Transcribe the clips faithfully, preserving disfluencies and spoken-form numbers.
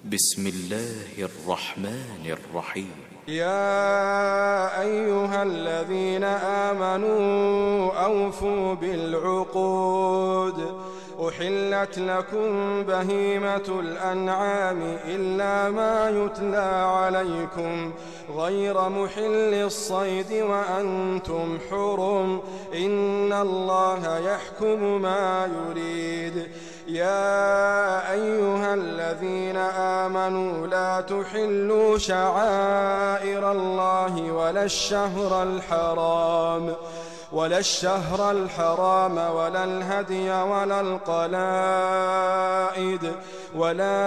بسم الله الرحمن الرحيم. يا أيها الذين آمنوا أوفوا بالعقود. أحلت لكم بهيمة الأنعام إلا ما يتلى عليكم غير محل الصيد وأنتم حرم، إن الله يحكم ما يريد. يا أيها الذين آمنوا لا تحلوا شعائر الله ولا الشهر الحرام ولا الشهر الحرام ولا الهدي ولا القلائد ولا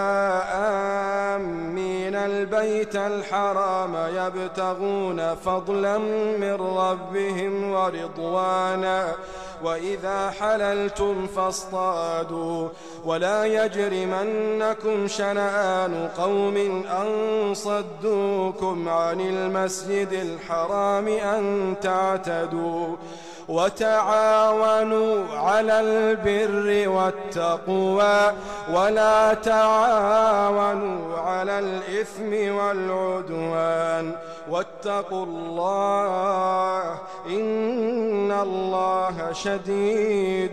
آمين البيت الحرام يبتغون فضلا من ربهم ورضوانا، وإذا حللتم فاصطادوا، ولا يجرمنكم شنآن قوم أن صدوكم عن المسجد الحرام أن تعتدوا، وتعاونوا على البر والتقوى ولا تعاونوا على الإثم والعدوان، واتقوا الله إن الله شديد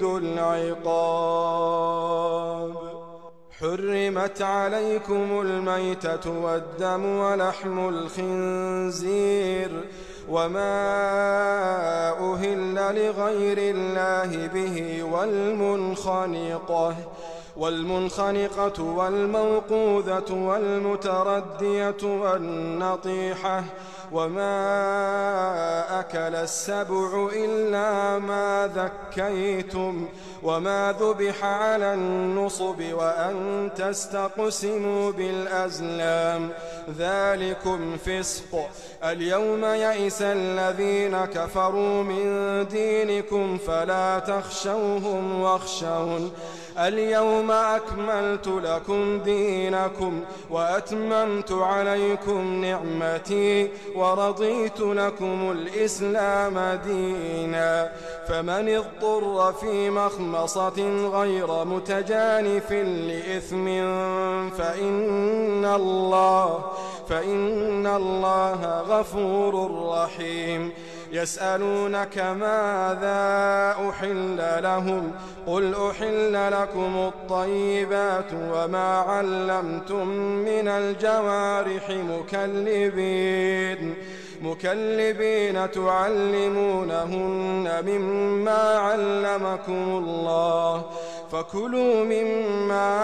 العقاب. حرمت عليكم الميتة والدم ولحم الخنزير وما أهل لغير الله به والمنخنقة والمنخنقة والموقوذة والمتردية والنطيحة وما أكل السبع إلا ما ذكيتم وما ذبح على النصب وأن تستقسموا بالأزلام، ذلكم فسق. اليوم يئس الذين كفروا من دينكم فلا تخشوهم واخشون، اليوم أكملت لكم دينكم وأتممت عليكم نعمتي ورضيت لكم الإسلام دينا، فمن اضطر في مخمصة غير متجانف لإثم فإن الله فإن الله غفور رحيم. يسألونك ماذا أحل لهم قل أحل لكم الطيبات وما علمتم من الجوارح مكلبين مكلبين تعلمونهن مما علمكم الله، فكلوا مما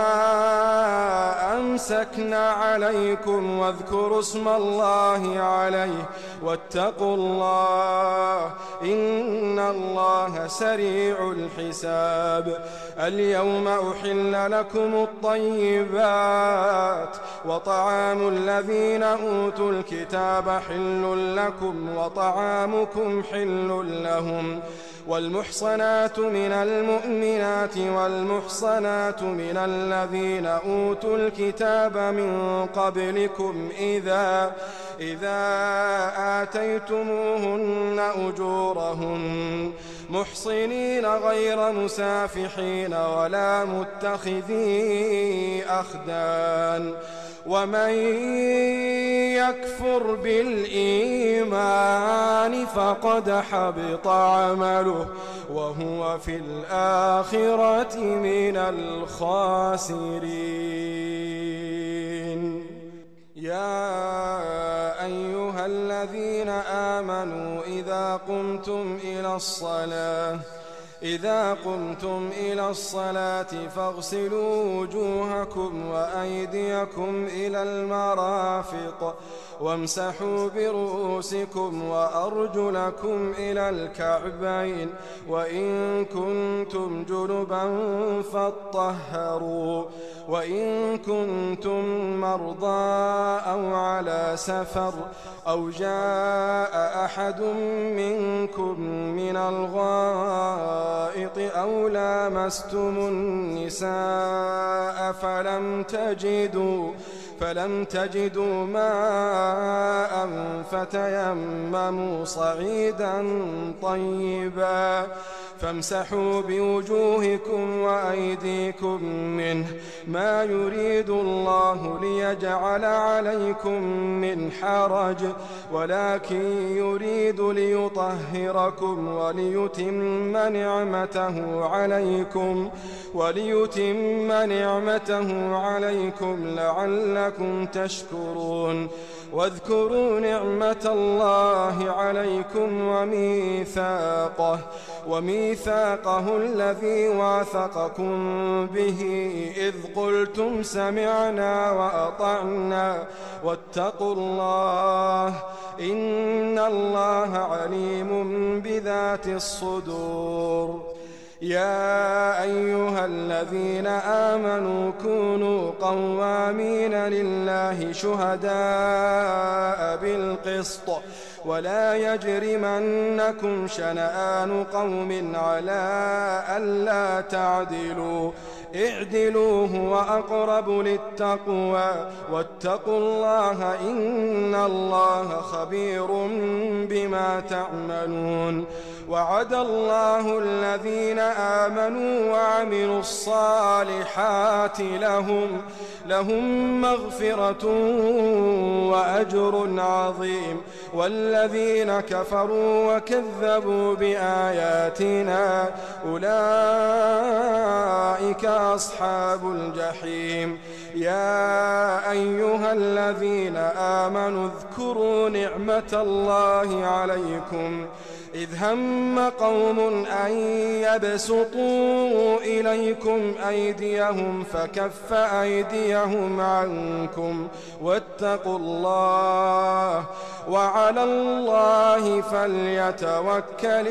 أمسكنا عليكم واذكروا اسم الله عليه واتقوا الله إن الله سريع الحساب. اليوم أحل لكم الطيبات وطعام الذين أوتوا الكتاب حل لكم وطعامكم حل لهم، والمحصنات من المؤمنات والمحصنات من الذين أوتوا الكتاب من قبلكم إذا إذا آتيتموهن أجورهن محصنين غير مسافحين ولا متخذي أخدان، ومن يكفر بالإيمان فقد حبط عمله وهو في الآخرة من الخاسرين. يا أيها الذين آمنوا إذا قمتم إلى الصلاة إذا قمتم إلى الصلاة فاغسلوا وجوهكم وأيديكم إلى المرافق وامسحوا برؤوسكم وأرجلكم إلى الكعبين، وإن كنتم جنبا فاطهروا، وإن كنتم مرضى أو على سفر أو جاء أحد منكم من الغائط أو لامستم النساء فلم تجدوا فلم تجدوا ماء فتيمموا صعيدا طيبا فامسحوا بوجوهكم وأيديكم منه، ما يريد الله ليجعل عليكم من حرج، ولكن يريد ليطهركم وليتم نعمته عليكم وليتم نعمته عليكم لعلكم تشكرون. واذكروا نعمة الله عليكم وميثاقه وميثاقه الذي واثقكم به إذ قلتم سمعنا وأطعنا واتقوا الله إن الله عليم بذات الصدور. يا أيها الذين آمنوا كونوا قوامين لله شهداء بالقسط ولا يجرمنكم شنآن قوم على ألا تعدلوا اعدلوا هو أقرب للتقوى واتقوا الله إن الله خبير بما تعملون. وعد الله الذين آمنوا وعملوا الصالحات لهم لهم مغفرة وأجر عظيم، والذين كفروا وكذبوا بآياتنا أولئك أصحاب الجحيم. يا أيها الذين آمنوا اذكروا نعمة الله عليكم إذ هم قوم أن يبسطوا إليكم أيديهم فكف أيديهم عنكم واتقوا الله وعلى الله فليتوكل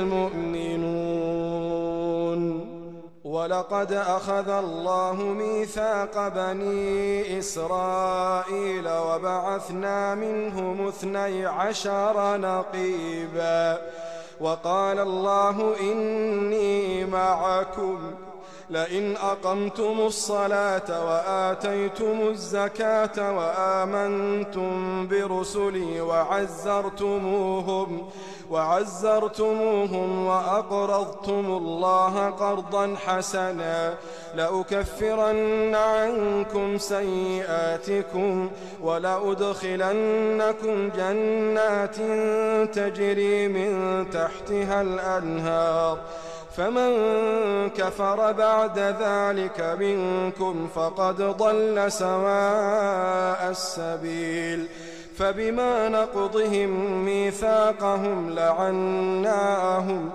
المؤمنون. ولقد أخذ الله ميثاق بني إسرائيل وبعثنا منهم اثني عشر نقيبا وقال الله إني معكم لئن أقمتم الصلاة وآتيتم الزكاة وآمنتم برسلي وعزرتموهم وعزرتموهم وأقرضتم الله قرضا حسنا لأكفرن عنكم سيئاتكم ولأدخلنكم جنات تجري من تحتها الأنهار فمن كفر بعد ذلك منكم فقد ضل سواء السبيل. فبما نقضهم ميثاقهم لعناهم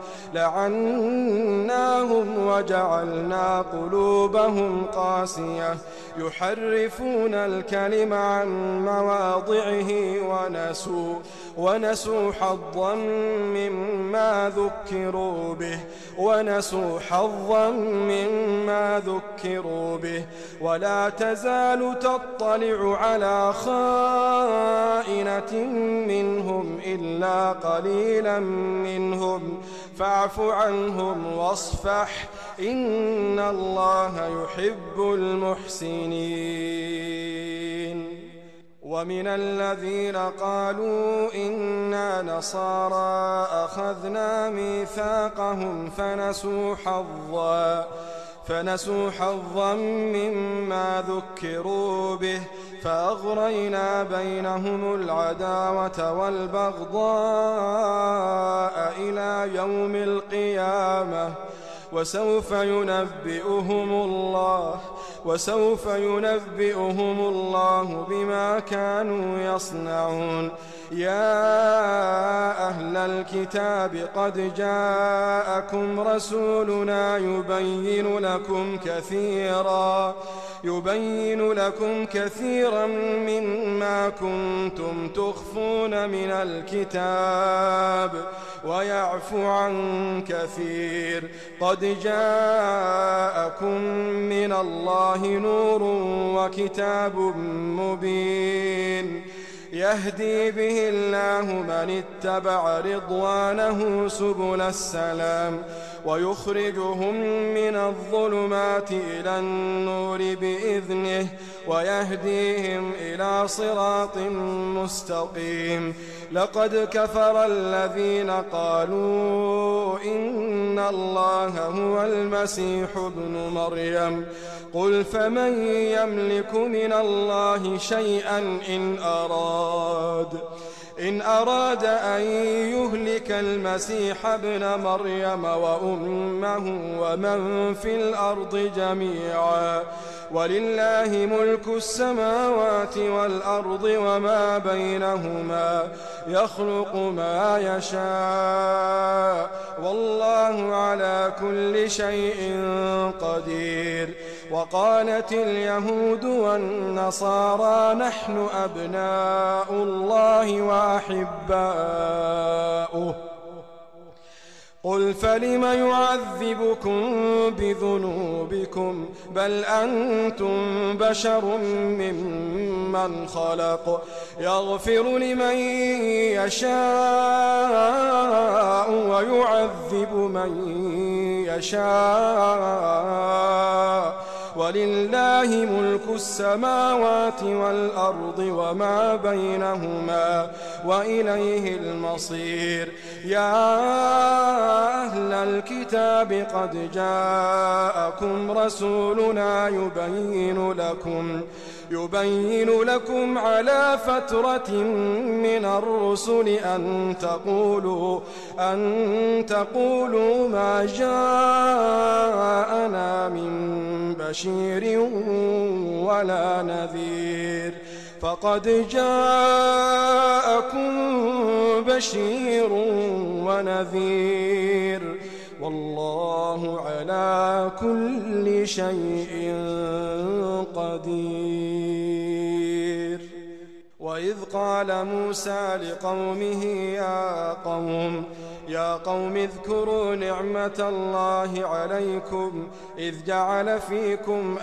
لعناهم وجعلنا قلوبهم قاسية يحرفون الكلم عن مواضعه ونسوا ونسوا حظا مما ذكروا به ونسوا حظا مما ذكروا به ولا تزال تطلع على خائنة منهم إلا قليلا منهم فاعف عنهم واصفح إن الله يحب المحسنين. ومن الذين قالوا إنا نصارى أخذنا ميثاقهم فنسوا حظا فنسوا حظا مما ذكروا به فأغرينا بينهم العداوة والبغضاء إلى يوم القيامة وسوف ينبئهم الله وسوف ينبئهم الله بما كانوا يصنعون. يا أهل الكتاب قد جاءكم رسولنا يبين لكم كثيرا يبين لكم كثيرا مما كنتم تخفون من الكتاب ويعفو عن كثير. قد جاءكم من الله نور وكتاب مبين يهدي به الله من اتبع رضوانه سبل السلام ويخرجهم من الظلمات إلى النور بإذنه ويهديهم إلى صراط مستقيم. لقد كفر الذين قالوا إن الله هو المسيح ابن مريم. قل فمن يملك من الله شيئا إن أراد إن أراد أن يهلك المسيح ابن مريم وأمه ومن في الأرض جميعا ولله ملك السماوات والأرض وما بينهما يخلق ما يشاء والله على كل شيء قدير. وقالت اليهود والنصارى نحن أبناء الله وأحباؤه قل فلم يعذبكم بذنوبكم بل أنتم بشر ممن خلق يغفر لمن يشاء ويعذب من يشاء ولله ملك السماوات والأرض وما بينهما وإليه المصير. يا أهل الكتاب قد جاءكم رسولنا يبين لكم يبين لكم على فترة من الرسل أن تقولوا أن تقولوا ما جاءنا من بشير ولا نذير فقد جاءكم بشير ونذير والله على كل شيء قدير. وإذ قال موسى لقومه يا قوم يا قوم اذكروا نعمة الله عليكم إذ جعل فيكم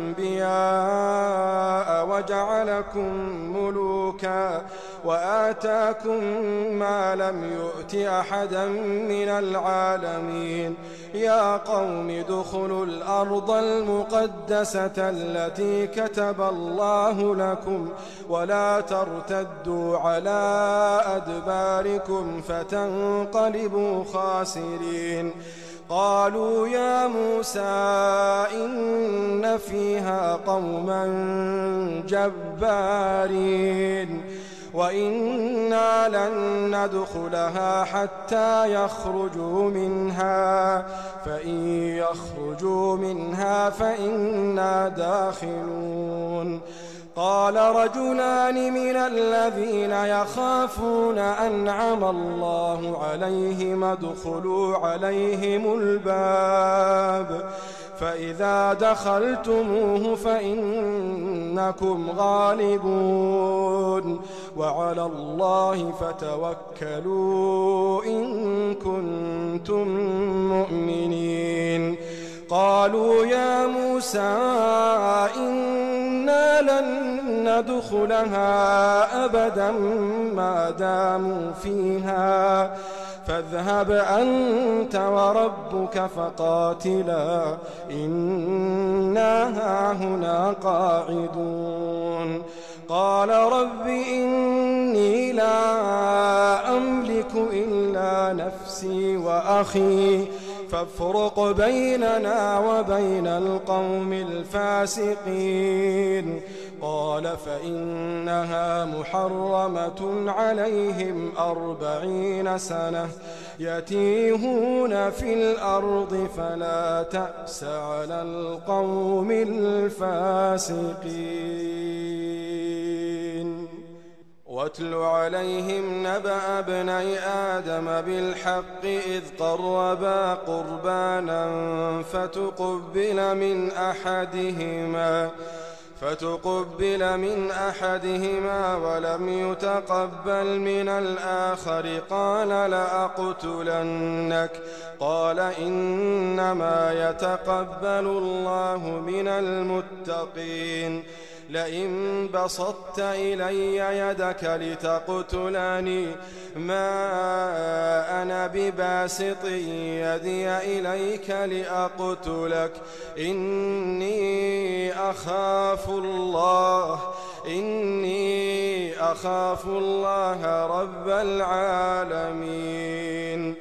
أنبياء وجعلكم ملوكا وآتاكم ما لم يؤت أحدا من العالمين. يا قوم ادخلوا الأرض المقدسة التي كتب الله لكم ولا ترتدوا على أدباركم فتنقلبوا خاسرين. قالوا يا موسى إن فيها قوما جبارين وإنا لن ندخلها حتى يخرجوا منها فإن يخرجوا منها فإنا داخلون. قال رجلان من الذين يخافون أنعم الله عليهم ادخلوا عليهم الباب فإذا دخلتموه فإنكم غالبون وعلى الله فتوكلوا إن كنتم مؤمنين. قالوا يا موسى إنا لن ندخلها أبدا ما داموا فيها فاذهب أنت وربك فقاتلا إنا هاهنا قاعدون. قال رب إني لا أملك إلا نفسي وأخي فافرق بيننا وبين القوم الفاسقين. قال فإنها محرمة عليهم أربعين سنة يتيهون في الأرض فلا تأس على القوم الفاسقين. واتل عليهم نبأ ابني آدم بالحق إذ قربا قربانا فتقبل من أحدهما فتقبل من أحدهما ولم يتقبل من الآخر قال لأقتلنك قال إنما يتقبل الله من المتقين. لئن بسطت إلي يدك لتقتلني ما أنا بباسط يدي إليك لأقتلك إني أخاف الله إني أخاف الله رب العالمين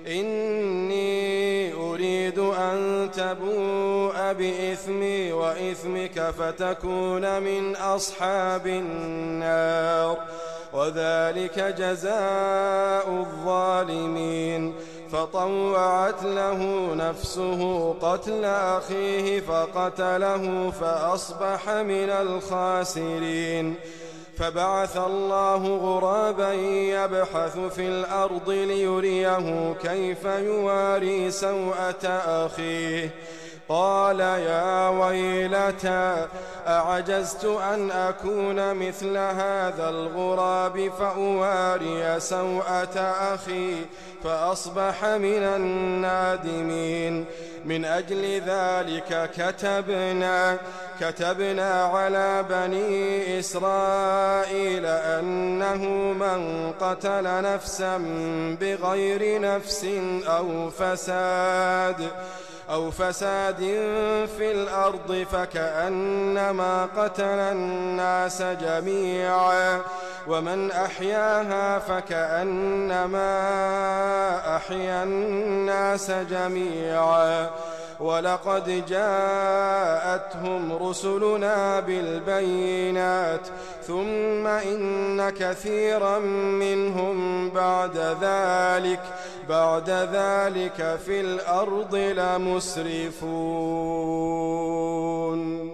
إني أريد أن تبوء بإثمي وإثمك فتكون من أصحاب النار وذلك جزاء الظالمين فطوعت له نفسه قتل أخيه فقتله فأصبح من الخاسرين فبعث الله غرابا يبحث في الأرض ليريه كيف يواري سوءة أخيه قال يا ويلتى أعجزت أن أكون مثل هذا الغراب فأواري سوءة أخي فأصبح من النادمين من أجل ذلك كتبنا كتبنا على بني إسرائيل أنه من قتل نفسا بغير نفس أو فساد أو فساد في الأرض فكأنما قتل الناس جميعا ومن أحياها فكأنما أحيا الناس جميعا ولقد جاءتهم رسلنا بالبينات ثم إن كثيرا منهم بعد ذلك بعد ذلك في الأرض لمسرفون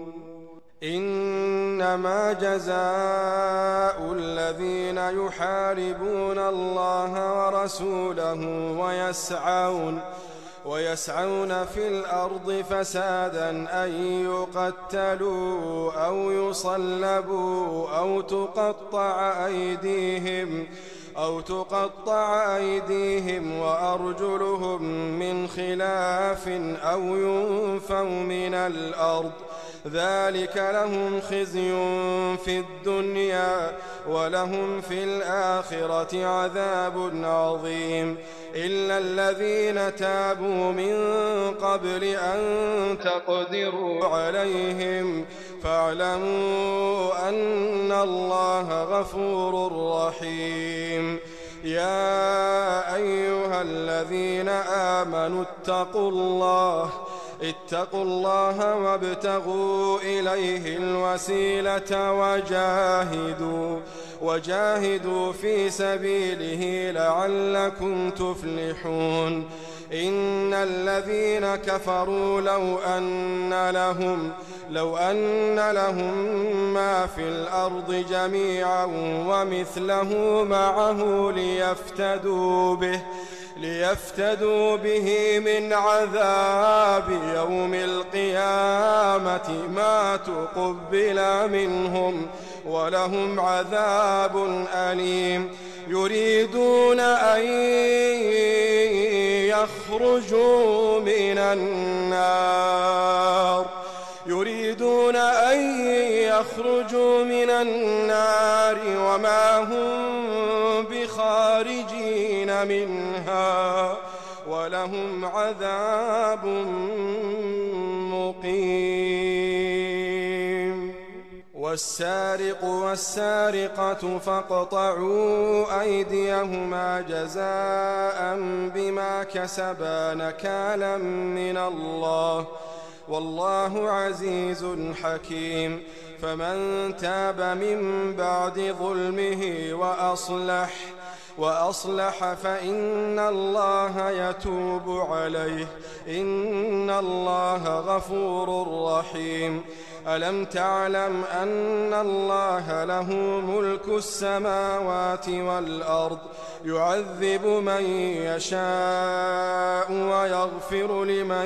إنما جزاء الذين يحاربون الله ورسوله ويسعون ويسعون في الأرض فسادا أن يقتلوا أو يصلبوا أو تقطع أيديهم أو تقطع أيديهم وأرجلهم من خلاف أو ينفوا من الأرض ذلك لهم خزي في الدنيا ولهم في الآخرة عذاب عظيم إلا الذين تابوا من قبل أن تقدروا عليهم فاعلموا أن الله غفور رحيم يا أيها الذين آمنوا اتقوا الله اتقوا الله وابتغوا إليه الوسيلة وجاهدوا وجاهدوا في سبيله لعلكم تفلحون إن الذين كفروا لو أن لهم لو أن لهم ما في الأرض جميعا ومثله معه ليفتدوا به ليفتدوا به من عذاب يوم القيامة ما تقبل منهم ولهم عذاب أليم يريدون أن يخرجوا من النار يريدون أن يخرجوا من النار وما هم بخارجين منها ولهم عذاب مقيم والسارق والسارقة فاقطعوا أيديهما جزاء بما كسبا نكالا من الله والله عزيز حكيم فمن تاب من بعد ظلمه وأصلح وأصلح فإن الله يتوب عليه إن الله غفور رحيم ألم تعلم أن الله له ملك السماوات والأرض يعذب من يشاء ويغفر لمن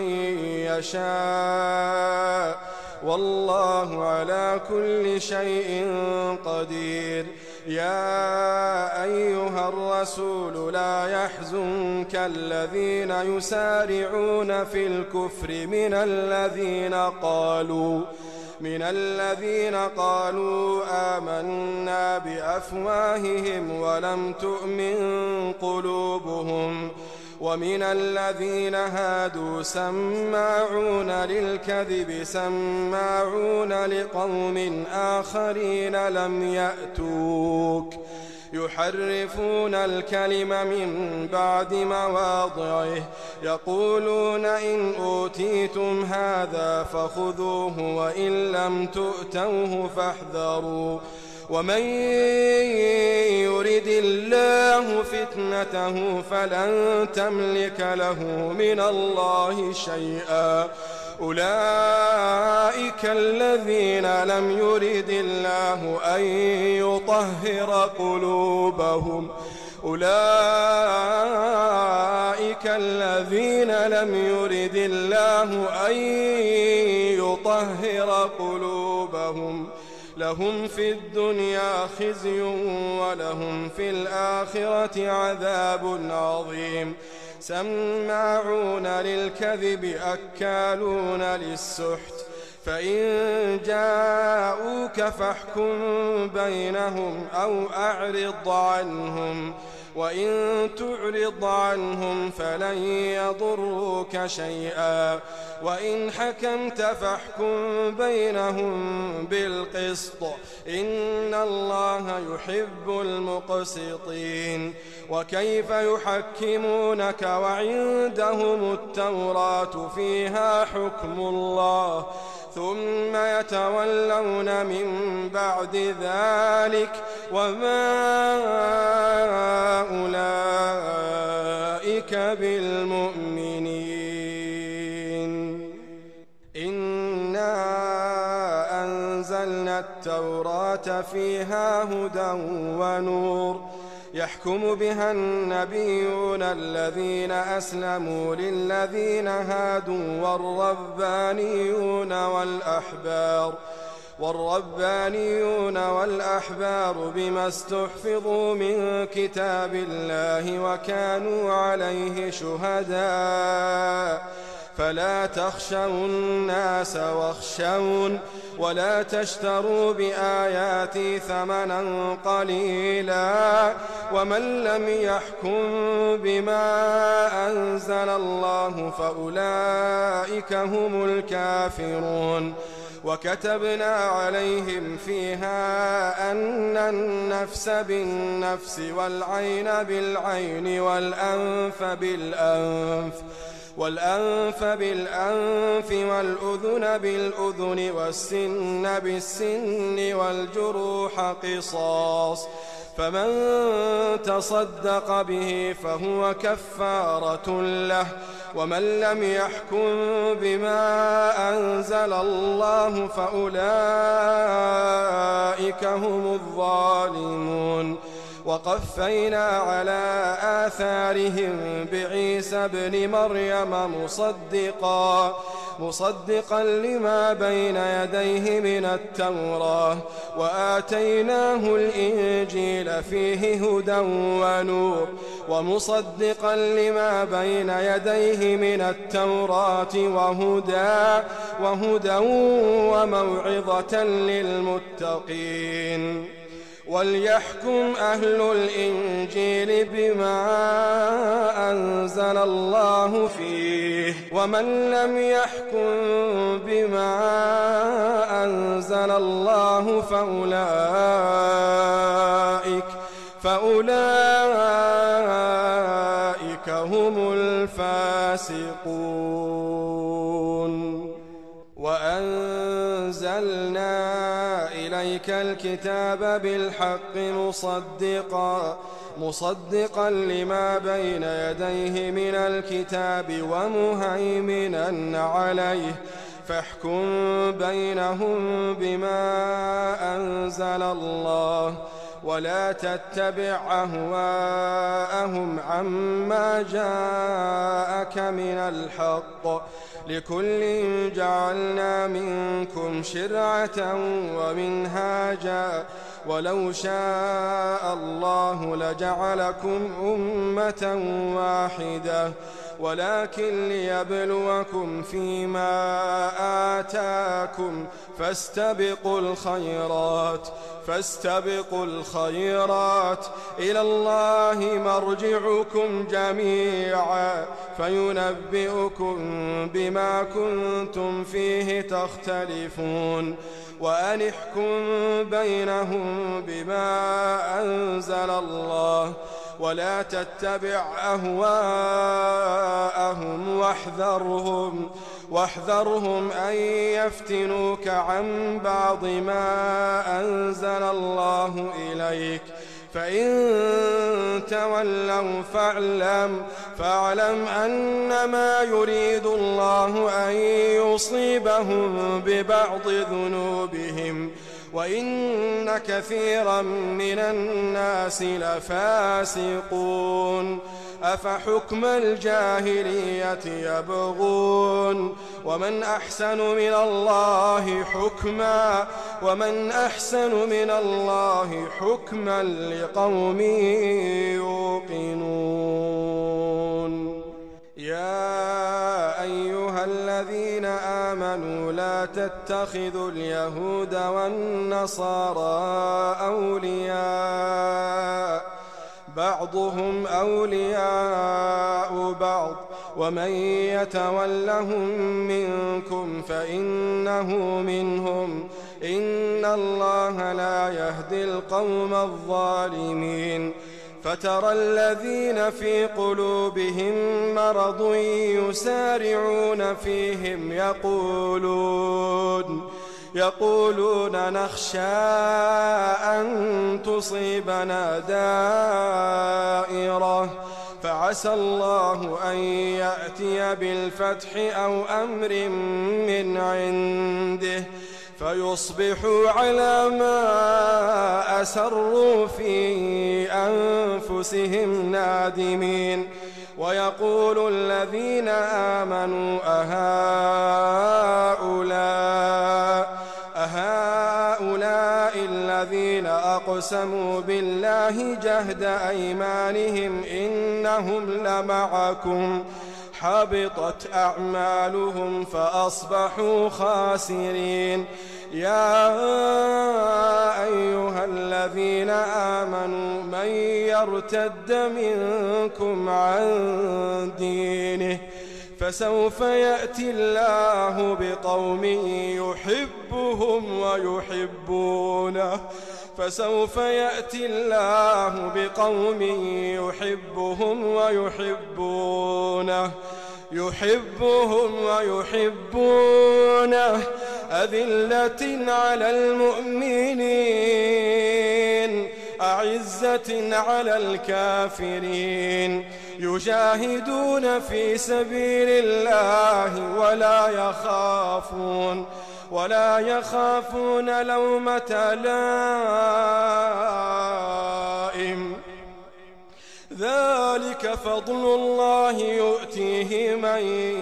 يشاء والله على كل شيء قدير يا أيها الرسول لا يحزنك الذين يسارعون في الكفر من الذين قالوا من الذين قالوا آمنا بأفواههم ولم تؤمن قلوبهم ومن الذين هادوا سماعون للكذب سماعون لقوم آخرين لم يأتوك يحرفون الكلم من بعد مواضعه يقولون إن أوتيتم هذا فخذوه وإن لم تؤتوه فاحذروا ومن يرد الله فتنته فلن تملك له من الله شيئا أولئك الذين لم يرد الله أن يطهر قلوبهم أولئك الذين لم يرد الله أن يطهر قلوبهم لهم في الدنيا خزي ولهم في الآخرة عذاب عظيم سماعون للكذب أكالون للسحت فإن جاءوك فاحكم بينهم أو أعرض عنهم وإن تعرض عنهم فلن يضروك شيئا وإن حكمت فاحكم بينهم بالقسط إن الله يحب المقسطين وكيف يحكمونك وعندهم التوراة فيها حكم الله ثم يتولون من بعد ذلك وما أولئك بالمؤمنين إنا أنزلنا التوراة فيها هدى ونور يحكم بها النبيون الذين أسلموا للذين هادوا والربانيون والأحبار والربانيون والأحبار بما استحفظوا من كتاب الله وكانوا عليه شهداء فلا تخشوا الناس واخشون ولا تشتروا بآياتي ثمنا قليلا ومن لم يحكم بما أنزل الله فأولئك هم الكافرون وكتبنا عليهم فيها أن النفس بالنفس والعين بالعين والأنف بالأنف والأنف بالأنف والأذن بالأذن والسن بالسن والجروح قصاص فمن تصدق به فهو كفارة له ومن لم يحكم بما أنزل الله فأولئك هم الظالمون وقفينا على آثارهم بعيسى ابن مريم مصدقا مصدقا لما بين يديه من التوراة وآتيناه الإنجيل فيه هدى ونور ومصدقا لما بين يديه من التوراة وهدى وهدى وموعظة للمتقين وليحكم أهل الإنجيل بما أنزل الله فيه ومن لم يحكم بما أنزل الله فأولئك فأولئك هم الفاسقون وأنزلنا إليك الكتاب بالحق مصدقا مصدقا لما بين يديه من الكتاب ومهيمنا عليه فاحكم بينهم بما أنزل الله ولا تتبع أهواءهم عما جاءك من الحق لكل جعلنا منكم شرعة ومنهاجا ولو شاء الله لجعلكم أمة واحدة ولكن ليبلوكم فيما آتاكم فاستبقوا الخيرات فاستبقوا الخيرات إلى الله مرجعكم جميعا فينبئكم بما كنتم فيه تختلفون وأن احكم بينهم بما أنزل الله ولا تتبع أهواءهم واحذرهم واحذرهم أن يفتنوك عن بعض ما أنزل الله إليك فإن تولوا فاعلم فاعلم أنما يريد الله أن يصيبهم ببعض ذنوبهم وإن كثيرا من الناس لفاسقون أفحكم الجاهلية يبغون ومن أحسن من الله حكما ومن أحسن من الله حكما لقوم يوقنون يا أيها الذين آمنوا لا تتخذوا اليهود والنصارى أولياء بعضهم أولياء بعض ومن يتولهم منكم فإنه منهم إن الله لا يهدي القوم الظالمين فترى الذين في قلوبهم مرض يسارعون فيهم يقولون يقولون نخشى أن تصيبنا دائرة فعسى الله أن يأتي بالفتح أو أمر من عنده فيصبحوا على ما أسروا في أنفسهم نادمين ويقول الذين آمنوا أهؤلاء أهؤلاء الذين أقسموا بالله جهد أيمانهم إنهم لمعكم حبطت أعمالهم فأصبحوا خاسرين يا أيها الذين آمنوا من يرتد منكم عن دينه فسوف يأتي الله بقوم يحبهم ويحبونه فسوف يأتي الله بقوم يحبهم ويحبونه يحبهم ويحبونه أذلة على المؤمنين أعزة على الكافرين يجاهدون في سبيل الله ولا يخافون ولا يخافون لومة لائم ذلك فضل الله يؤتيه من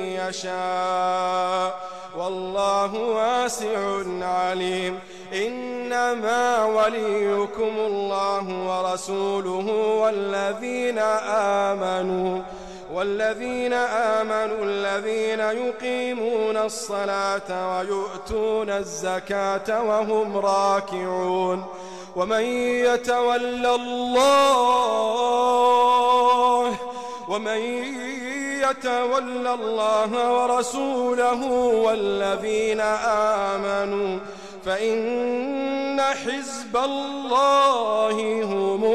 يشاء والله واسع عليم إنما وليكم الله ورسوله والذين آمنوا والذين آمنوا الذين يقيمون الصلاة ويؤتون الزكاة وهم راكعون ومن يتولى الله ومن يتولى الله ورسوله والذين آمنوا فإن حزب الله هم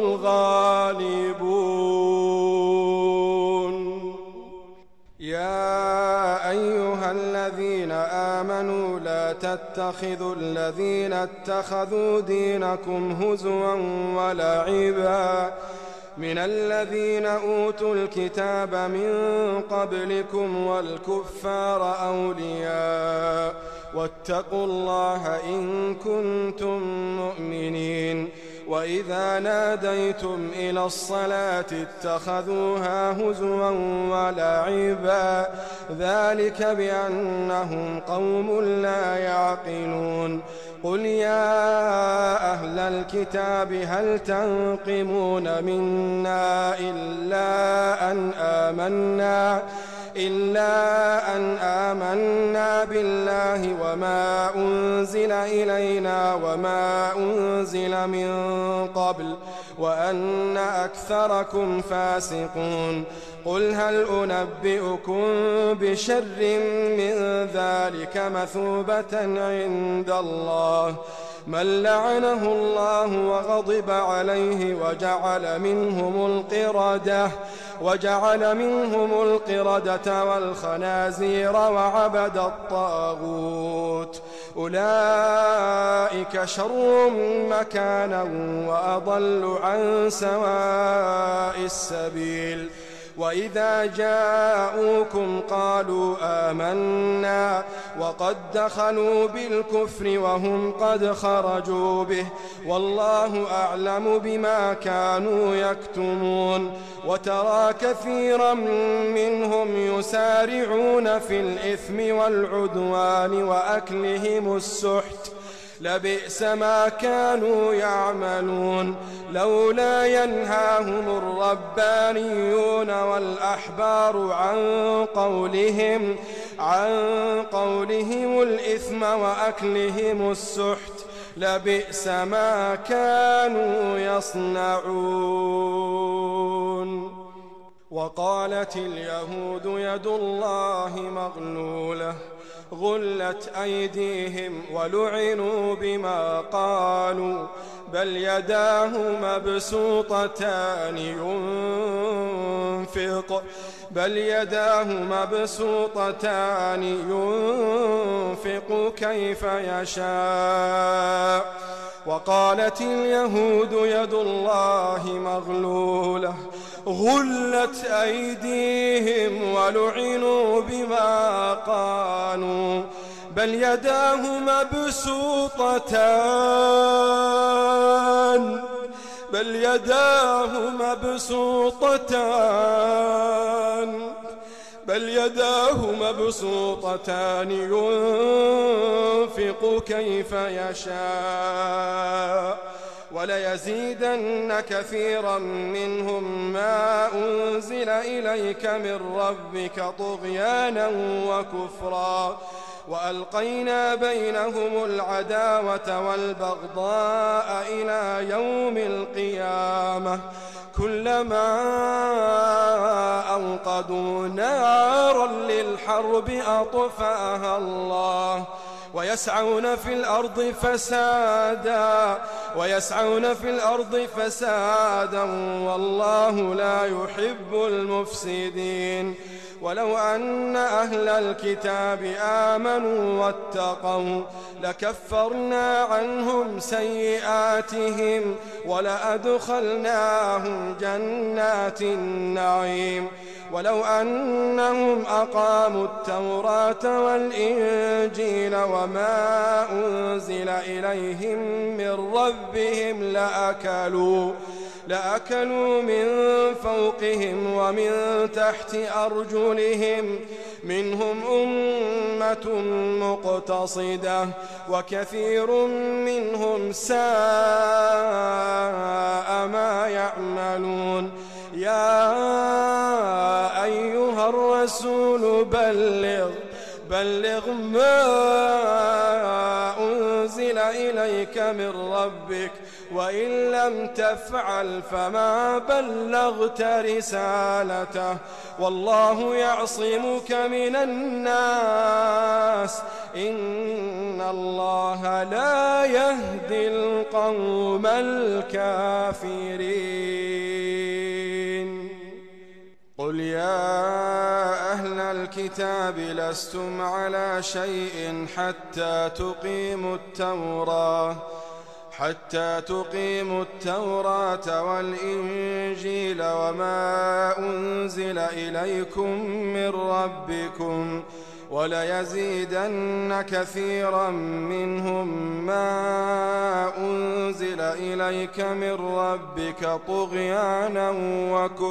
الغالبون يا أيها الذين آمنوا لا تتخذوا الذين اتخذوا دينكم هزوا ولعبا من الذين أوتوا الكتاب من قبلكم والكفار أولياء واتقوا الله إن كنتم مؤمنين وإذا ناديتم إلى الصلاة اتخذوها هزوا ولعبا ذلك بأنهم قوم لا يعقلون قل يا أهل الكتاب هل تنقمون منا إلا أن آمنا إلا أن آمنا بالله وما أنزل إلينا وما أنزل من قبل وأن أكثركم فاسقون. قل هل أنبئكم بشر من ذلك مثوبة عند الله من لعنه الله وغضب عليه وجعل منهم القردة وجعل منهم القردة والخنازير وعبد الطاغوت أولئك شر مكانا وأضل عن سواء السبيل. وإذا جاءوكم قالوا آمنا وقد دخلوا بالكفر وهم قد خرجوا به والله أعلم بما كانوا يكتمون. وترى كثيرا منهم يسارعون في الإثم والعدوان وأكلهم السحت لبئس ما كانوا يعملون. لولا ينهاهم الربانيون والأحبار عن قولهم عن قولهم الإثم وأكلهم السحت لبئس ما كانوا يصنعون. وقالت اليهود يد الله مغلولة غلت أيديهم ولعنوا بما قالوا بل يداه مبسوطتان ينفق بل يداه مبسوطتان ينفق كيف يشاء. وقالت اليهود يد الله مغلولة غلت أيديهم ولعنوا بما قالوا بل يداه مبسوطتان بل يداه مبسوطتان بل يداه مبسوطتان ينفق كيف يشاء. وليزيدن كثيرا منهم ما أنزل إليك من ربك طغيانا وكفرا وألقينا بينهم العداوة والبغضاء إلى يوم القيامة كلما أوقدوا نارا للحرب أطفأها الله ويسعون في الأرض فسادا ويسعون في الأرض فسادا والله لا يحب المفسدين. ولو أن أهل الكتاب آمنوا واتقوا لكفرنا عنهم سيئاتهم ولأدخلناهم جنات النعيم. ولو أنهم أقاموا التوراة والإنجيل وما أنزل إليهم من ربهم لأكلوا لأكلوا من فوقهم ومن تحت أرجلهم منهم أمة مقتصدة وكثير منهم ساء ما يعملون. يا أيها الرسول بلغ بلغ ما أنزل إليك من ربك وإن لم تفعل فما بلغت رسالته والله يعصمك من الناس إن الله لا يهدي القوم الكافرين. قل يا أهل الكتاب لستم على شيء حتى تقيموا التوراة حتى تقيموا التوراة والإنجيل وما أنزل إليكم من ربكم وليزيدن كثيرا منهم ما أنزل إليك من ربك طغيانا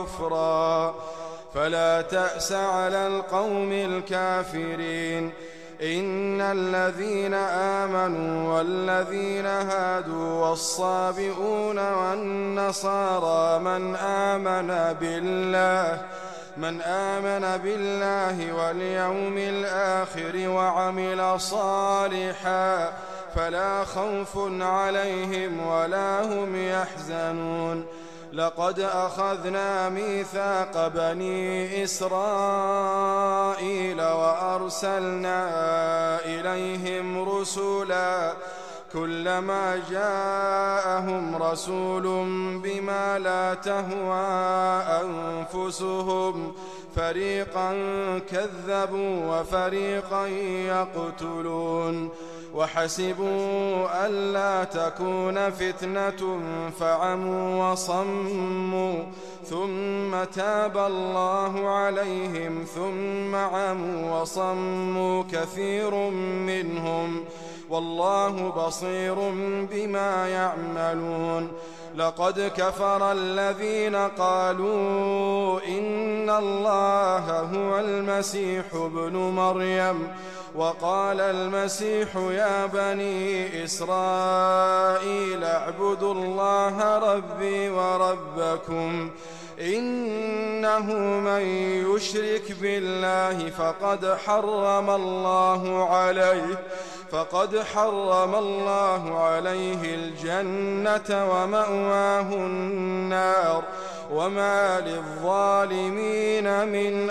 وكفرا فلا تأس على القوم الكافرين. إن الذين آمنوا والذين هادوا والصابئون والنصارى من آمن بالله من آمن بالله واليوم الآخر وعمل صالحا فلا خوف عليهم ولا هم يحزنون. لقد أخذنا ميثاق بني إسرائيل وأرسلنا إليهم رسلا كلما جاءهم رسول بما لا تهوى أنفسهم فريقا كذبوا وفريقا يقتلون. وحسبوا ألا تكون فتنة فعموا وصموا ثم تاب الله عليهم ثم عموا وصموا كثير منهم والله بصير بما يعملون. لقد كفر الذين قالوا إن الله هو المسيح ابن مريم وقال المسيح يا بني إسرائيل اعبدوا الله ربي وربكم إنه من يشرك بالله فقد حرم الله عليه فقد حرم الله عليه الجنة ومأواه النار وما للظالمين من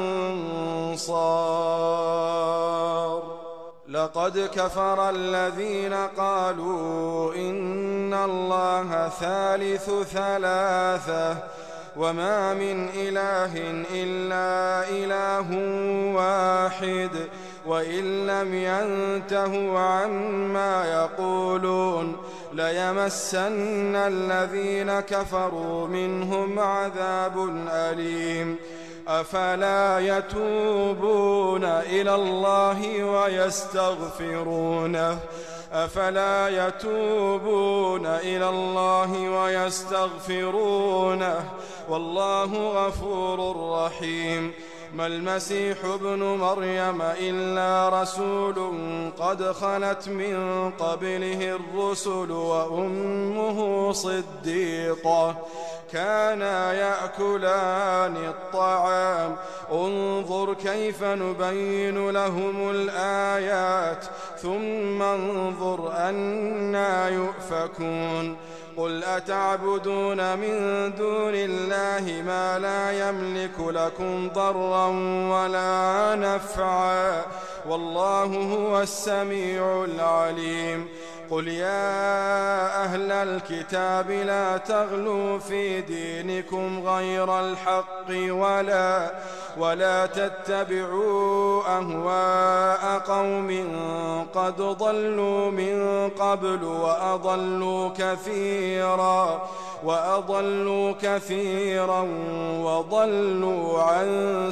أنصار. لقد كفر الذين قالوا إن الله ثالث ثلاثة وما من إله إلا إله واحد وإن لم ينتهوا عما يقولون ليمسن الذين كفروا منهم عذاب أليم. أفلا يتوبون إلى الله ويستغفرونه أفلا يتوبون إلى الله ويستغفرونه والله غفور رحيم. ما المسيح ابن مريم إلا رسول قد خلت من قبله الرسل وأمه صديقة كانا يأكلان الطعام انظر كيف نبين لهم الآيات ثم انظر أنى يؤفكون. قل أتعبدون من دون الله ما لا يملك لكم ضرا ولا نفعا والله هو السميع العليم. قل يا أهل الكتاب لا تغلوا في دينكم غير الحق ولا ولا تتبعوا أهواء قوم قد ضلوا من قبل وأضلوا كثيرا وأضلوا كثيرا وضلوا عن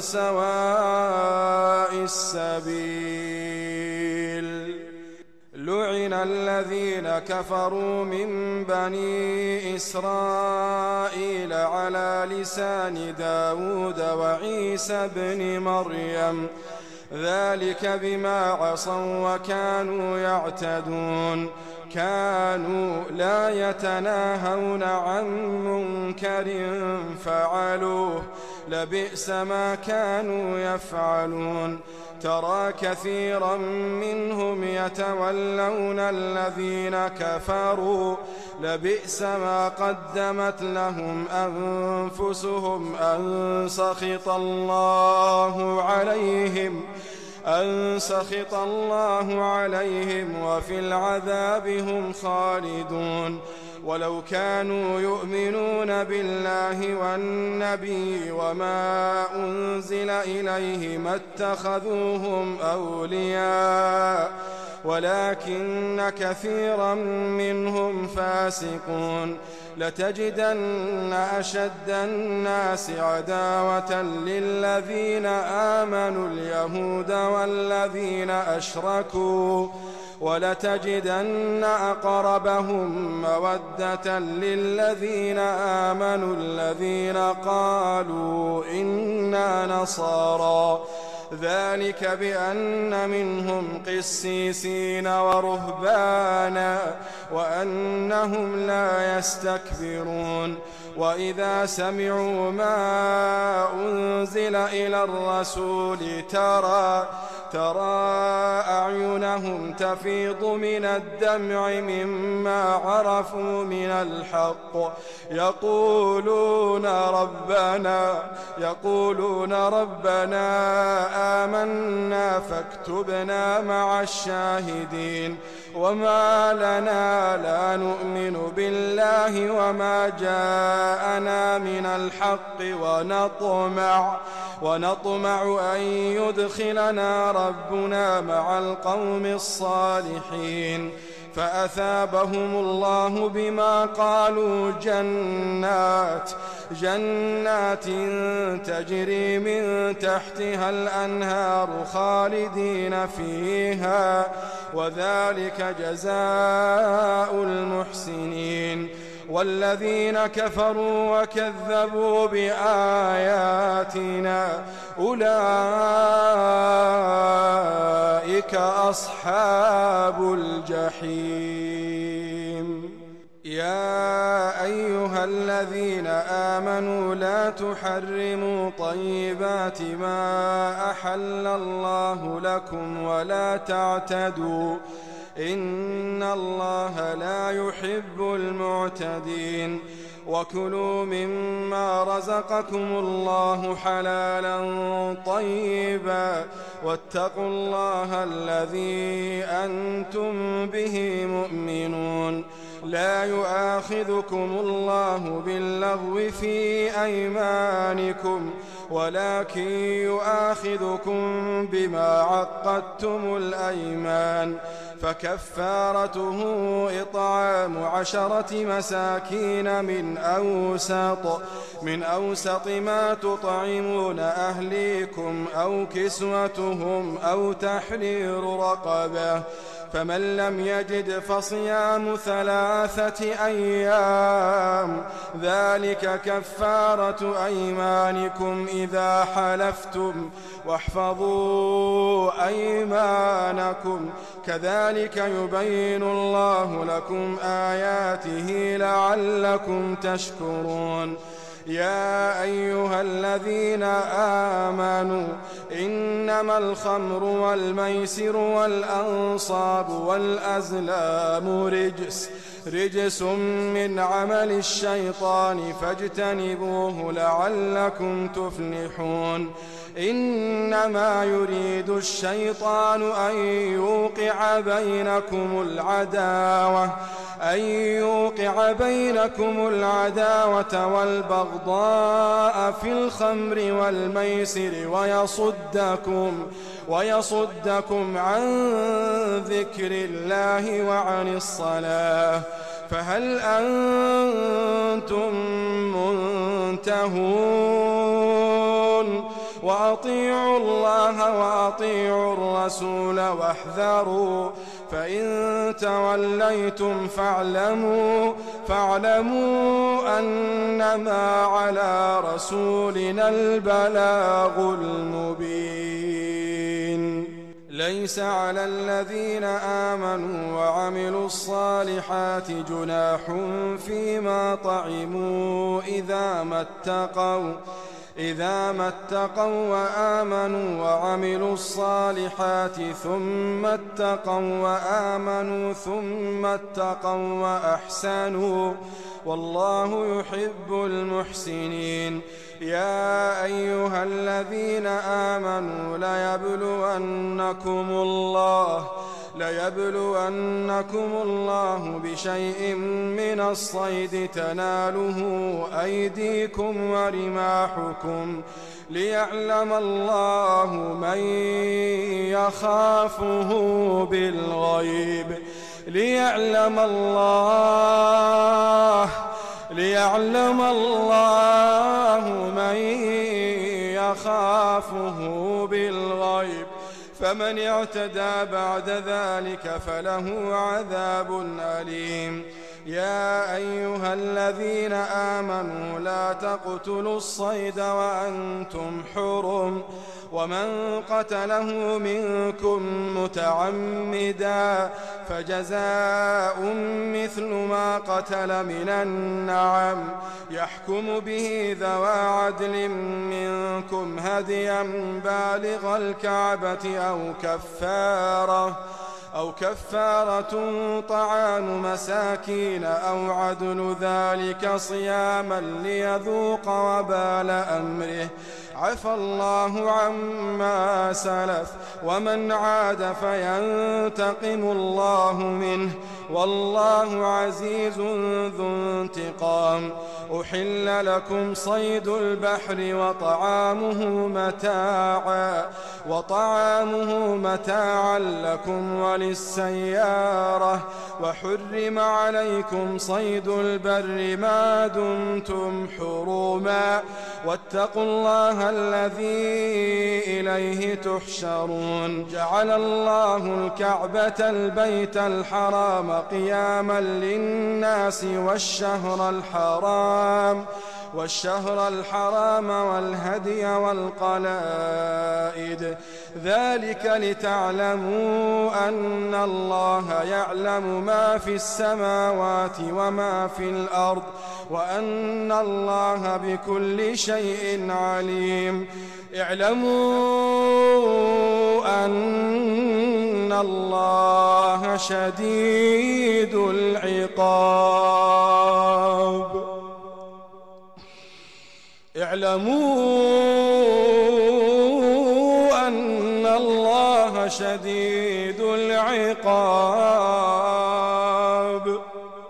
سواء السبيل. لعن الذين كفروا من بني إسرائيل على لسان داود وعيسى بن مريم ذلك بما عصوا وكانوا يعتدون. كانوا لا يتناهون عن منكر فعلوه لبئس ما كانوا يفعلون. ترى كثيرا منهم يتولون الذين كفروا لبئس ما قدمت لهم أنفسهم أن سخط الله عليهم أن سخط الله عليهم وفي العذاب هم خالدون. ولو كانوا يؤمنون بالله والنبي وما أنزل إليه ما اتخذوهم أولياء ولكن كثيرا منهم فاسقون. لتجدن أشد الناس عداوة للذين آمنوا اليهود والذين أشركوا ولتجدن أقربهم مودة للذين آمنوا الذين قالوا إنا نصارى ذلك بأن منهم قسيسين ورهبانا وأنهم لا يستكبرون وإذا سمعوا ما أنزل إلى الرسول ترى ترى أعينهم تفيض من الدمع مما عرفوا من الحق يقولون ربنا يقولون ربنا آمنا فاكتبنا مع الشاهدين وما لنا لا نؤمن بالله وما جاءنا من الحق ونطمع ونطمع أن يدخلنا ربنا مع القوم الصالحين فأثابهم الله بما قالوا جنات جنات تجري من تحتها الأنهار خالدين فيها وذلك جزاء المحسنين والذين كفروا وكذبوا بآياتنا أولئك أصحاب الجحيم يا أيها الذين آمنوا لا تحرموا طيبات ما أحل الله لكم ولا تعتدوا إن الله لا يحب المعتدين وكلوا مما رزقكم الله حلالا طيبا واتقوا الله الذي أنتم به مؤمنون لا يؤاخذكم الله باللغو في أيمانكم ولكن يؤاخذكم بما عقدتم الأيمان فكفارته إطعام عشرة مساكين من أوسط من أوسط ما تطعمون أهليكم أو كسوتهم أو تحرير رقبة فمن لم يجد فصيام ثلاثة أيام ذلك كفارة أيمانكم إذا حلفتم واحفظوا أيمانكم كذلك يبين الله لكم آياته لعلكم تشكرون يا أيها الذين آمنوا إنما الخمر والميسر والأنصاب والأزلام رجس رجس من عمل الشيطان فاجتنبوه لعلكم تفلحون إنما يريد الشيطان أن يوقع بينكم العداوة أن يوقع بينكم العداوة والبغضاء في الخمر والميسر ويصدكم ويصدكم عن ذكر الله وعن الصلاة فهل أنتم منتهون وأطيعوا الله وأطيعوا الرسول واحذروا فإن توليتم فاعلموا فاعلموا أنما على رسولنا البلاغ المبين ليس على الذين آمنوا وعملوا الصالحات جناح فيما طعموا إذا ما اتقوا إذا ما اتقوا وآمنوا وعملوا الصالحات ثم اتقوا وآمنوا ثم اتقوا وأحسنوا والله يحب المحسنين يا أيها الذين آمنوا ليبلونكم الله ليبلونكم الله بشيء من الصيد تناله أيديكم ورماحكم ليعلم الله من يخافه بالغيب ليعلم الله ليعلم الله من يخافه بالغيب فمن اعتدى بعد ذلك فله عذاب أليم يا أيها الذين آمنوا لا تقتلوا الصيد وأنتم حرم ومن قتله منكم متعمدا فجزاء مثل ما قتل من النعم يحكم به ذوى عدل منكم هديا بالغ الكعبة أو كفارة أو كفارة طعام مساكين أو عدل ذلك صياما ليذوق وبال أمره عفى الله عما سلف ومن عاد فينتقم الله منه والله عزيز ذو انتقام. أحل لكم صيد البحر وطعامه متاعا وطعامه متاعا لكم وللسيارة وحرم عليكم صيد البر ما دمتم حرما واتقوا الله الذي إليه تحشرون. جعل الله الكعبة البيت الحرام قياما للناس والشهر الحرام والشهر الحرام والهدي والقلائد ذلك لتعلموا أن الله يعلم ما في السماوات وما في الأرض وأن الله بكل شيء عليم. اعلموا أن الله شديد العقاب. اعلموا أن الله شديد العقاب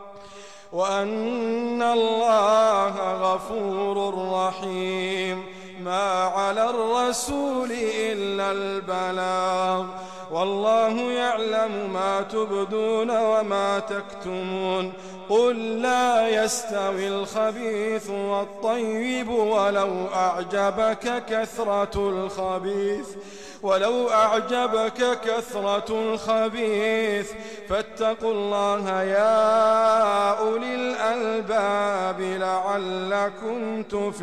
وأن الله غفور رحيم. ما على الرسول إلا البلاغ والله يعلم ما تبدون وما تكتمون. قل لا يستوي الخبيث والطيب ولو أعجبك كثرة الخبيث ولو أعجبك كثرة الخبيث فاتقوا الله يا أولي الألباب لعلكم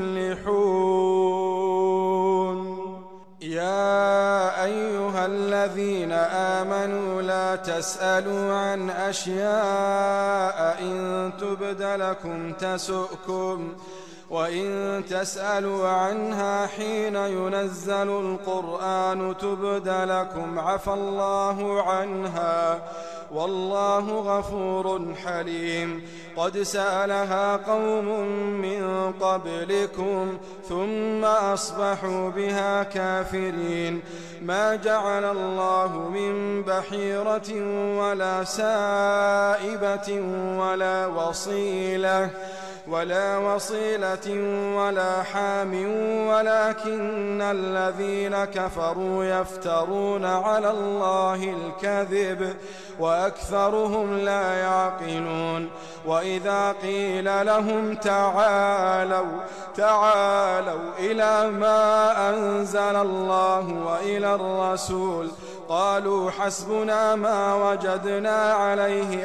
تفلحون. يا أيها الذين آمنوا لا تسألوا عن أشياء إن تبد لكم تسؤكم وإن تسألوا عنها حين ينزل القرآن تبد لكم عفى الله عنها والله غفور حليم. قد سألها قوم من قبلكم ثم أصبحوا بها كافرين. ما جعل الله من بحيرة ولا سائبة ولا وصيلة ولا وصيلة ولا حام ولكن الذين كفروا يفترون على الله الكذب وأكثرهم لا يعقلون. وإذا قيل لهم تعالوا تعالوا إلى ما أنزل الله وإلى الرسول قالوا حسبنا ما وجدنا عليه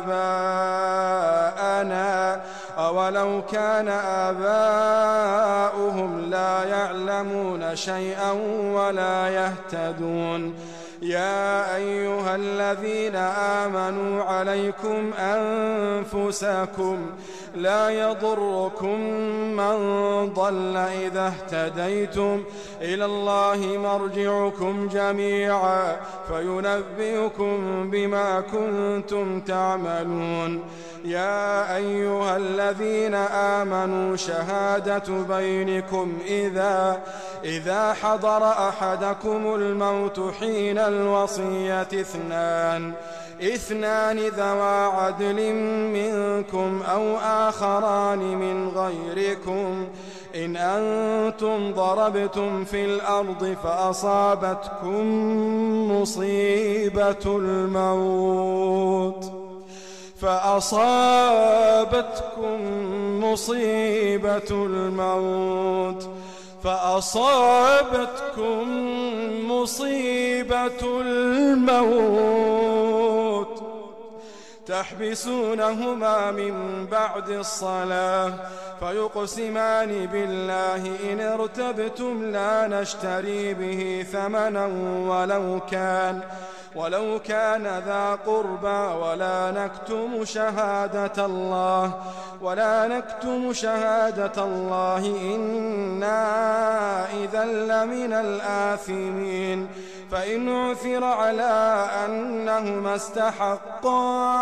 آباءنا أولو كان آباؤهم لا يعلمون شيئا ولا يهتدون. يا أيها الذين آمنوا عليكم أنفسكم لا يضركم من ضل إذا اهتديتم إلى الله مرجعكم جميعا فينبئكم بما كنتم تعملون. يا أيها الذين آمنوا شهادة بينكم إذا إذا حضر أحدكم الموت حين الوصية اثنان اثنان ذوى عدل منكم أو آخران من غيركم إن أنتم ضربتم في الأرض فأصابتكم مصيبة الموت فأصابتكم مصيبة الموت فأصابتكم مصيبة الموت تحبسونهما من بعد الصلاة فيقسمان بالله إن ارتبتم لا نشتري به ثمنا ولو كان ولو كان ذا قربى ولا نكتم شهادة الله ولا نكتم شهادة الله إنا إذا لمن الآثمين فإن عثر على أنهما استحقا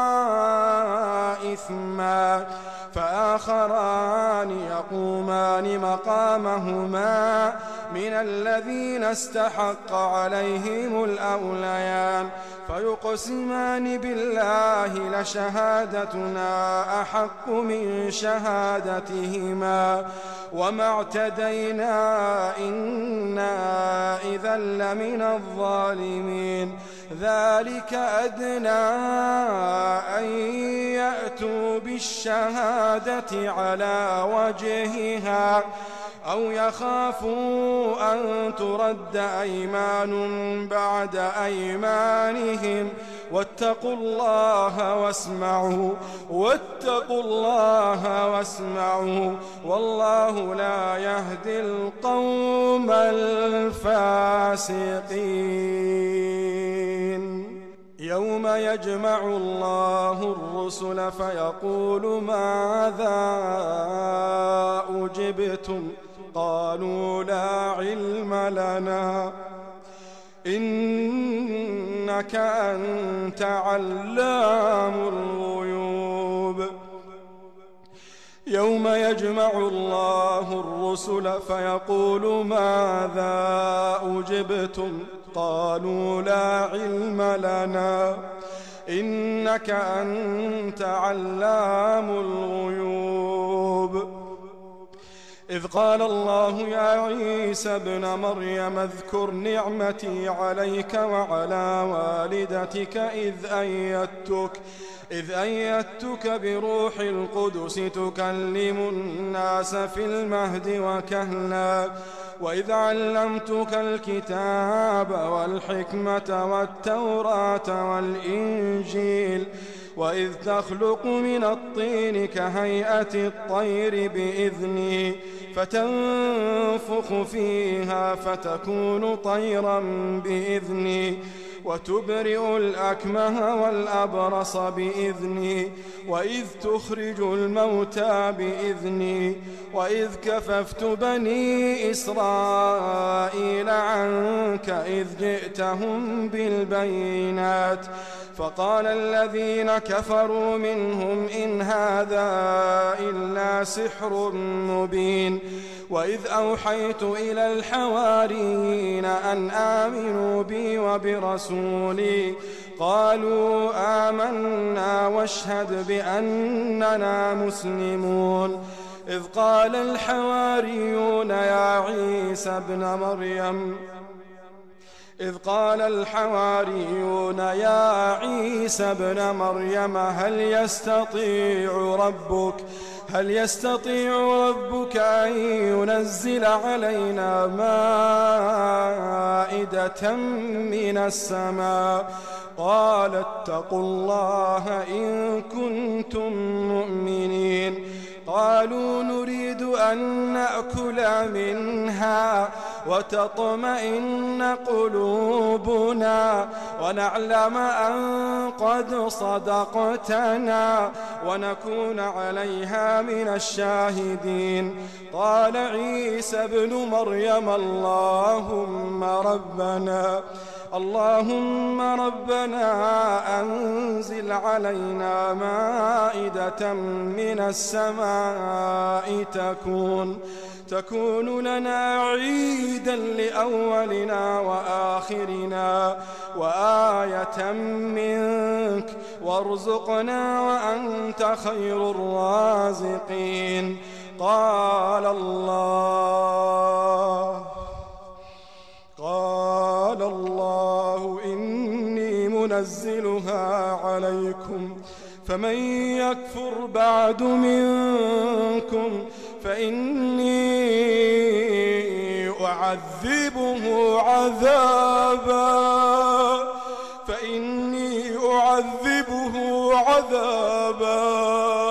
إثما فآخران يقومان مقامهما من الذين استحق عليهم الأوليان فيقسمان بالله لشهادتنا أحق من شهادتهما وما اعتدينا إنا إذا لمن الظالمين ذلك أدنى أن يأتوا بالشهادة على وجهها أو يخافوا أن ترد أيمان بعد أيمانهم واتقوا الله واسمعوا واتقوا الله واسمعوا والله لا يهدي القوم الفاسقين يوم يجمع الله الرسل فيقول ماذا أجبتم قالوا لا علم لنا إنك أنت علام الغيوب يوم يجمع الله الرسل فيقول ماذا أجبتم قالوا لا علم لنا إنك أنت علام الغيوب إذ قال الله يا عيسى ابن مريم اذكر نعمتي عليك وعلى والدتك إذ أيدتك إذ أيدتك بروح القدس تكلم الناس في المهد وكهلا وإذ علمتك الكتاب والحكمة والتوراة والإنجيل وإذ تخلق من الطين كهيئة الطير بإذني فتنفخ فيها فتكون طيرا بإذني وتبرئ الأكمه والأبرص بإذني وإذ تخرج الموتى بإذني وإذ كففت بني إسرائيل عنك إذ جئتهم بالبينات فقال الذين كفروا منهم إن هذا إلا سحر مبين وإذ أوحيت إلى الحواريين أن آمنوا بي وبرسولي قالوا آمنا واشهد بأننا مسلمون إذ قال الحواريون يا عيسى ابن مريم إذ قال الحواريون يا عيسى ابن مريم هل يستطيع ربك هل يستطيع ربك أن ينزل علينا مائدة من السماء قال اتقوا الله إن كنتم مؤمنين قالوا نريد أن نأكل منها وتطمئن قلوبنا ونعلم أن قد صدقتنا ونكون عليها من الشاهدين قال عيسى ابن مريم اللهم ربنا اللهم ربنا أنزل علينا مائدة من السماء تكون تكون لنا عيدا لأولنا وآخرنا وآية منك وارزقنا وأنت خير الرازقين قال الله قال الله إني منزلها عليكم فمن يكفر بعد منكم فإني أعذبه عذابا فإني أعذبه عذابا عذابا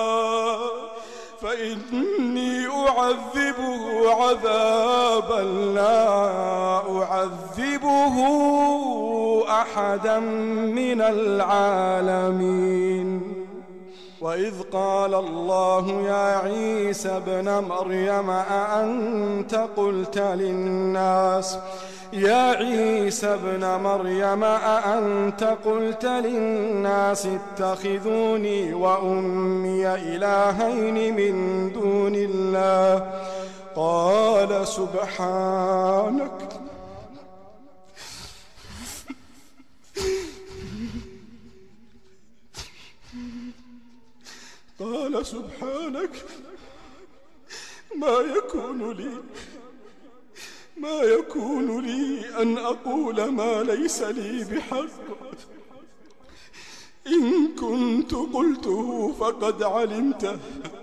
فإني أعذبه عذابا لا أعذبه أحدا من العالمين. وإذ قال الله يا عيسى ابن مريم أأنت قلت للناس يا عيسى ابن مريم أأنت قلت للناس اتخذوني وأمي إلهين من دون الله قال سبحانك قال سبحانك ما يكون لي ما يكون لي أن أقول ما ليس لي بحق إن كنت قلته فقد علمته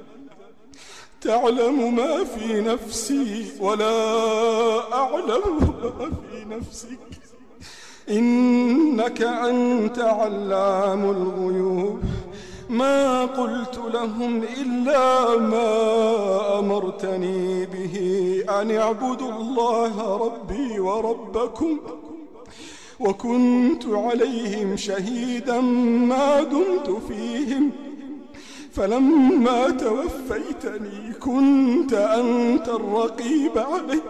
تعلم ما في نفسي ولا أعلم ما في نفسك إنك أنت علام الغيوب. ما قلت لهم إلا ما أمرتني به أن اعبدوا الله ربي وربكم وكنت عليهم شهيدا ما دمت فيهم فلما توفيتني كنت أنت الرقيب علي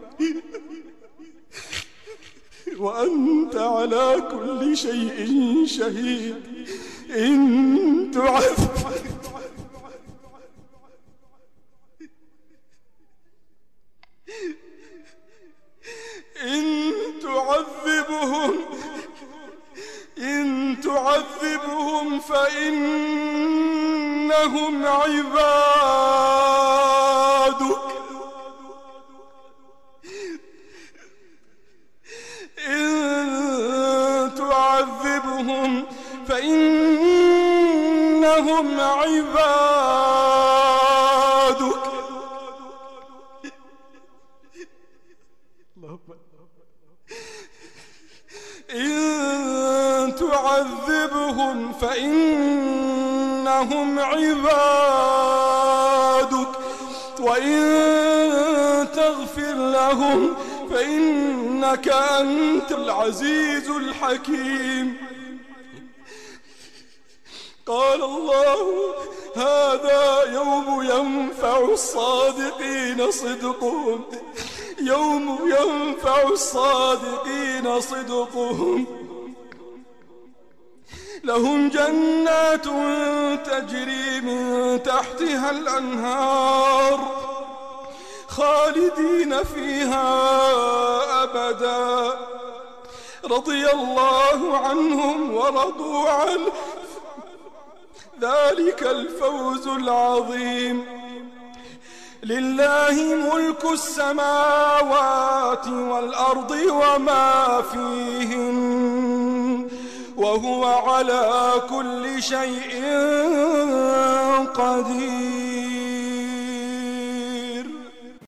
وأنت على كل شيء شهيد. إن تعذب إن تعذبهم إن تعذبهم فإنهم عبادك إن تعذبهم فإنهم عبادك. إن تعذبهم فإنهم عبادك وإن تغفر لهم فإنك أنت العزيز الحكيم. قال الله هذا يوم ينفع الصادقين صدقهم يوم ينفع الصادقين صدقهم لهم جنات تجري من تحتها الأنهار خالدين فيها أبدا رضي الله عنهم ورضوا عنه ذلك الفوز العظيم. لله ملك السماوات والأرض وما فيهن وهو على كل شيء قدير.